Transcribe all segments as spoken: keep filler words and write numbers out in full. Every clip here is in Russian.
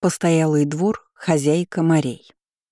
Постоялый двор, хозяйка морей.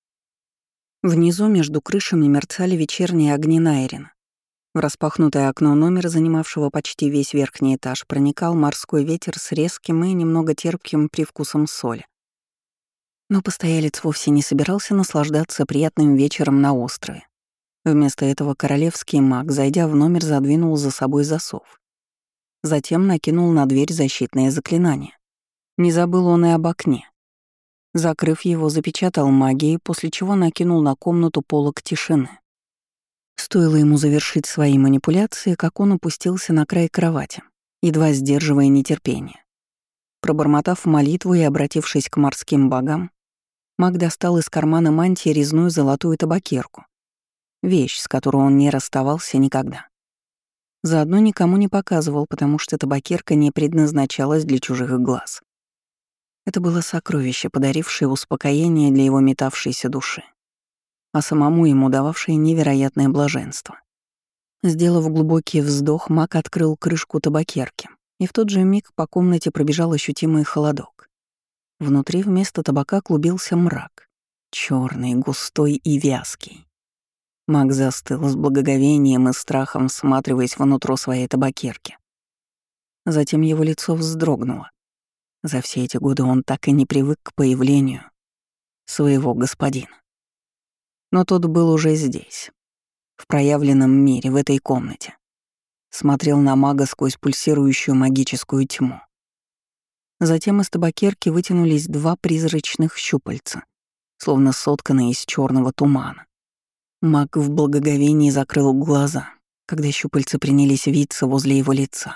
Внизу между крышами мерцали вечерние огни Найрина. В распахнутое окно номера, занимавшего почти весь верхний этаж, проникал морской ветер с резким и немного терпким привкусом соли. Но постоялец вовсе не собирался наслаждаться приятным вечером на острове. Вместо этого королевский маг, зайдя в номер, задвинул за собой засов. Затем накинул на дверь защитное заклинание. Не забыл он и об окне. Закрыв его, запечатал магией, после чего накинул на комнату полог тишины. Стоило ему завершить свои манипуляции, как он опустился на край кровати, едва сдерживая нетерпение. Пробормотав молитву и обратившись к морским богам, маг достал из кармана мантии резную золотую табакерку, вещь, с которой он не расставался никогда. Заодно никому не показывал, потому что табакерка не предназначалась для чужих глаз. Это было сокровище, подарившее успокоение для его метавшейся души, а самому ему дававшее невероятное блаженство. Сделав глубокий вздох, маг открыл крышку табакерки, и в тот же миг по комнате пробежал ощутимый холодок. Внутри вместо табака клубился мрак, черный, густой и вязкий. Маг застыл с благоговением и страхом, всматриваясь внутрь своей табакерки. Затем его лицо вздрогнуло. За все эти годы он так и не привык к появлению своего господина. Но тот был уже здесь, в проявленном мире, в этой комнате. Смотрел на мага сквозь пульсирующую магическую тьму. Затем из табакерки вытянулись два призрачных щупальца, словно сотканные из черного тумана. Маг в благоговении закрыл глаза, когда щупальца принялись виться возле его лица.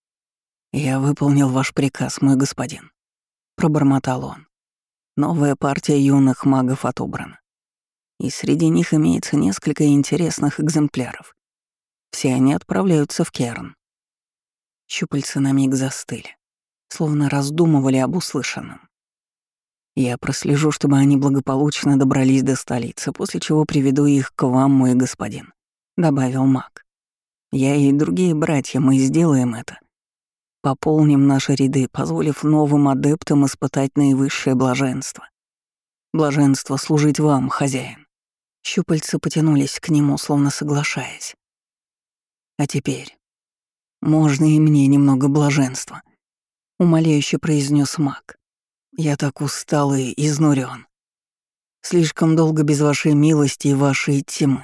«Я выполнил ваш приказ, мой господин», — пробормотал он. «Новая партия юных магов отобрана. И среди них имеется несколько интересных экземпляров. Все они отправляются в Керн». Щупальца на миг застыли, словно раздумывали об услышанном. «Я прослежу, чтобы они благополучно добрались до столицы, после чего приведу их к вам, мой господин», — добавил маг. «Я и другие братья, мы сделаем это. Пополним наши ряды, позволив новым адептам испытать наивысшее блаженство. Блаженство служить вам, хозяин». Щупальца потянулись к нему, словно соглашаясь. «А теперь можно и мне немного блаженства», — умоляюще произнес маг. «Я так устал и изнурен. Слишком долго без вашей милости и вашей тьмы».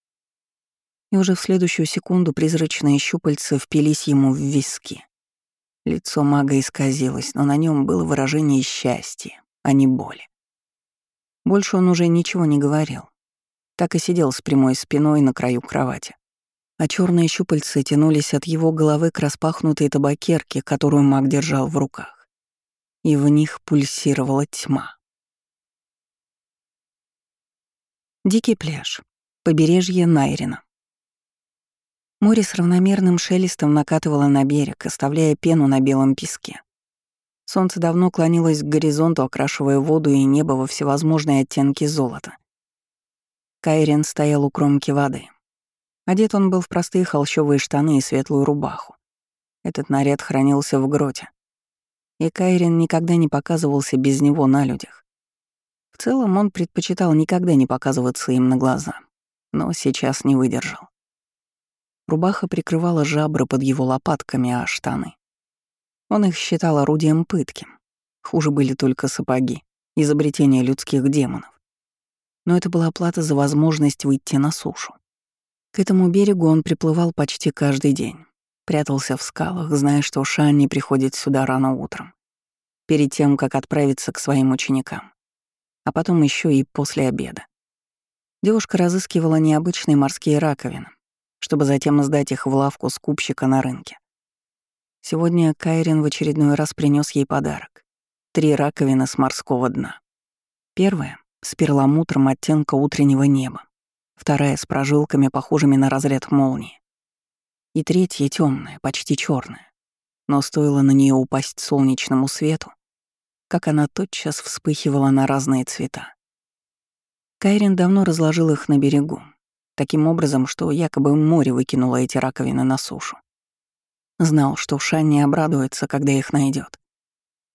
И уже в следующую секунду призрачные щупальца впились ему в виски. Лицо мага исказилось, но на нем было выражение счастья, а не боли. Больше он уже ничего не говорил. Так и сидел с прямой спиной на краю кровати. А черные щупальца тянулись от его головы к распахнутой табакерке, которую маг держал в руках. И в них пульсировала тьма. Дикий пляж. Побережье Найрина. Море с равномерным шелестом накатывало на берег, оставляя пену на белом песке. Солнце давно клонилось к горизонту, окрашивая воду и небо во всевозможные оттенки золота. Кайрен стоял у кромки воды. Одет он был в простые холщовые штаны и светлую рубаху. Этот наряд хранился в гроте. И Кайрен никогда не показывался без него на людях. В целом он предпочитал никогда не показываться им на глаза, но сейчас не выдержал. Рубаха прикрывала жабры под его лопатками, а штаны. Он их считал орудием пытки. Хуже были только сапоги, изобретения людских демонов. Но это была плата за возможность выйти на сушу. К этому берегу он приплывал почти каждый день. Прятался в скалах, зная, что Шанни приходит сюда рано утром, перед тем, как отправиться к своим ученикам. А потом еще и после обеда. Девушка разыскивала необычные морские раковины, чтобы затем сдать их в лавку скупщика на рынке. Сегодня Кайрен в очередной раз принес ей подарок. Три раковины с морского дна. Первая — с перламутром оттенка утреннего неба. Вторая — с прожилками, похожими на разряд молнии. И третья — темная, почти черная. Но стоило на нее упасть солнечному свету, как она тотчас вспыхивала на разные цвета. Кайрен давно разложил их на берегу, таким образом, что якобы море выкинуло эти раковины на сушу. Знал, что Шанни обрадуется, когда их найдет.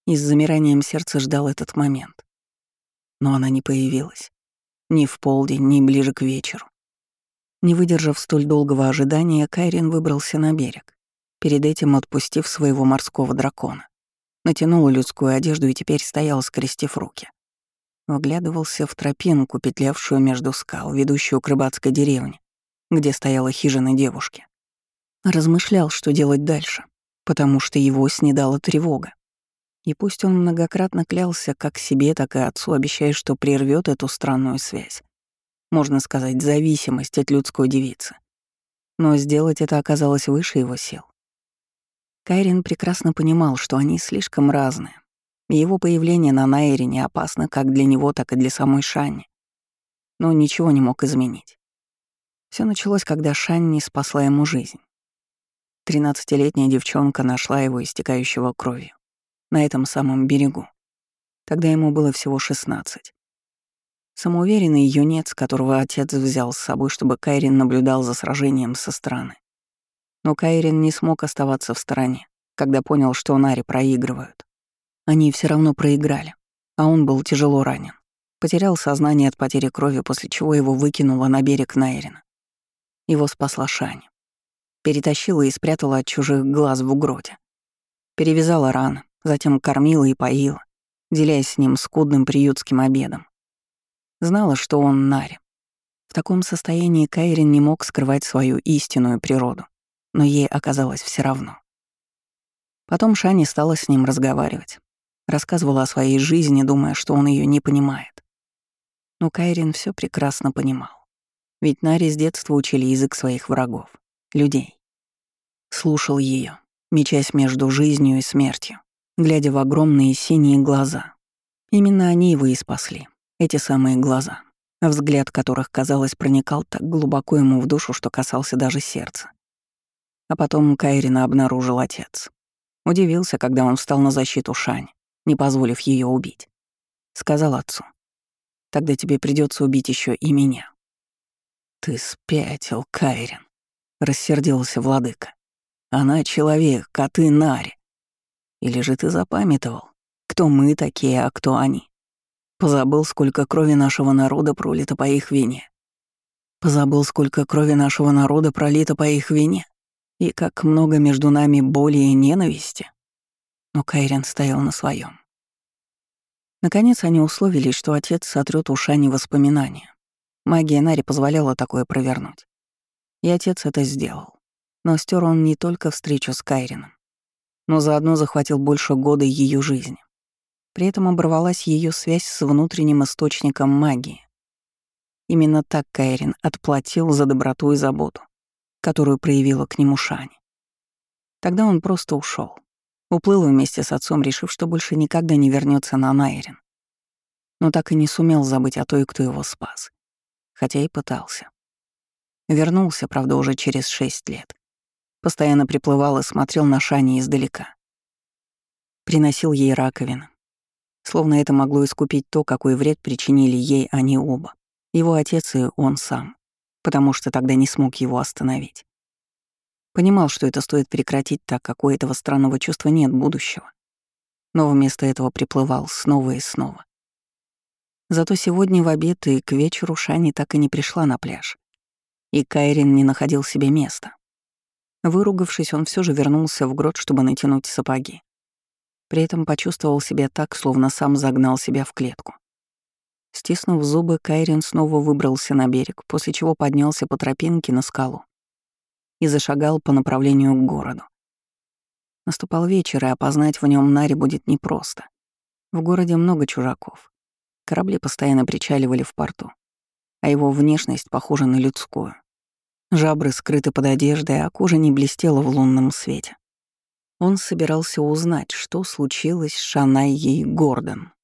и с замиранием сердца ждал этот момент. Но она не появилась. Ни в полдень, ни ближе к вечеру. Не выдержав столь долгого ожидания, Кайрин выбрался на берег, перед этим отпустив своего морского дракона. Натянул людскую одежду и теперь стоял, скрестив руки. Вглядывался в тропинку, петлявшую между скал, ведущую к рыбацкой деревне, где стояла хижина девушки. Размышлял, что делать дальше, потому что его снедала тревога. И пусть он многократно клялся как себе, так и отцу, обещая, что прервет эту странную связь, можно сказать, зависимость от людской девицы. Но сделать это оказалось выше его сил. Кайрин прекрасно понимал, что они слишком разные, и его появление на Найрине опасно как для него, так и для самой Шанни. Но ничего не мог изменить. Все началось, когда Шанни спасла ему жизнь. Тринадцатилетняя девчонка нашла его истекающего кровью на этом самом берегу. Тогда ему было всего шестнадцать. Самоуверенный юнец, которого отец взял с собой, чтобы Кайрин наблюдал за сражением со стороны. Но Кайрин не смог оставаться в стороне, когда понял, что Нари проигрывают. Они все равно проиграли, а он был тяжело ранен. Потерял сознание от потери крови, после чего его выкинуло на берег Найрина. Его спасла Шани. Перетащила и спрятала от чужих глаз в гроте. Перевязала раны, затем кормила и поила, делясь с ним скудным приютским обедом. Знала, что он Нари. В таком состоянии Кайрин не мог скрывать свою истинную природу, но ей оказалось все равно. Потом Шани стала с ним разговаривать, рассказывала о своей жизни, думая, что он ее не понимает. Но Кайрин все прекрасно понимал. Ведь Нари с детства учили язык своих врагов, людей. Слушал ее, мечась между жизнью и смертью, глядя в огромные синие глаза. Именно они его и спасли, эти самые глаза, взгляд которых, казалось, проникал так глубоко ему в душу, что касался даже сердца. А потом Кайрина обнаружил отец. Удивился, когда он встал на защиту Шань, не позволив ее убить. Сказал отцу: «Тогда тебе придется убить еще и меня». «Ты спятил, Кайрин», — рассердился владыка. «Она человек, а ты Нари. Или же ты запамятовал, кто мы такие, а кто они? Позабыл, сколько крови нашего народа пролито по их вине? Позабыл, сколько крови нашего народа пролито по их вине? И как много между нами боли и ненависти?» Но Кайрин стоял на своем. Наконец они условились, что отец сотрёт у Шани воспоминания. Магия Нари позволяла такое провернуть. И отец это сделал. Но стер он не только встречу с Кайрином, но заодно захватил больше года ее жизни. При этом оборвалась ее связь с внутренним источником магии. Именно так Кайрин отплатил за доброту и заботу, которую проявила к нему Шани. Тогда он просто ушел, уплыл вместе с отцом, решив, что больше никогда не вернется на Найрин. Но так и не сумел забыть о той, кто его спас. Хотя и пытался. Вернулся, правда, уже через шесть лет. Постоянно приплывал и смотрел на Шани издалека. Приносил ей раковины. Словно это могло искупить то, какой вред причинили ей они оба. Его отец и он сам. Потому что тогда не смог его остановить. Понимал, что это стоит прекратить, так как у этого странного чувства нет будущего. Но вместо этого приплывал снова и снова. Зато сегодня в обед и к вечеру Шани так и не пришла на пляж. И Кайрин не находил себе места. Выругавшись, он все же вернулся в грот, чтобы натянуть сапоги. При этом почувствовал себя так, словно сам загнал себя в клетку. Стиснув зубы, Кайрин снова выбрался на берег, после чего поднялся по тропинке на скалу и зашагал по направлению к городу. Наступал вечер, и опознать в нем Нари будет непросто. В городе много чужаков. Корабли постоянно причаливали в порту, а его внешность похожа на людскую. Жабры скрыты под одеждой, а кожа не блестела в лунном свете. Он собирался узнать, что случилось с Шанайей Гордон.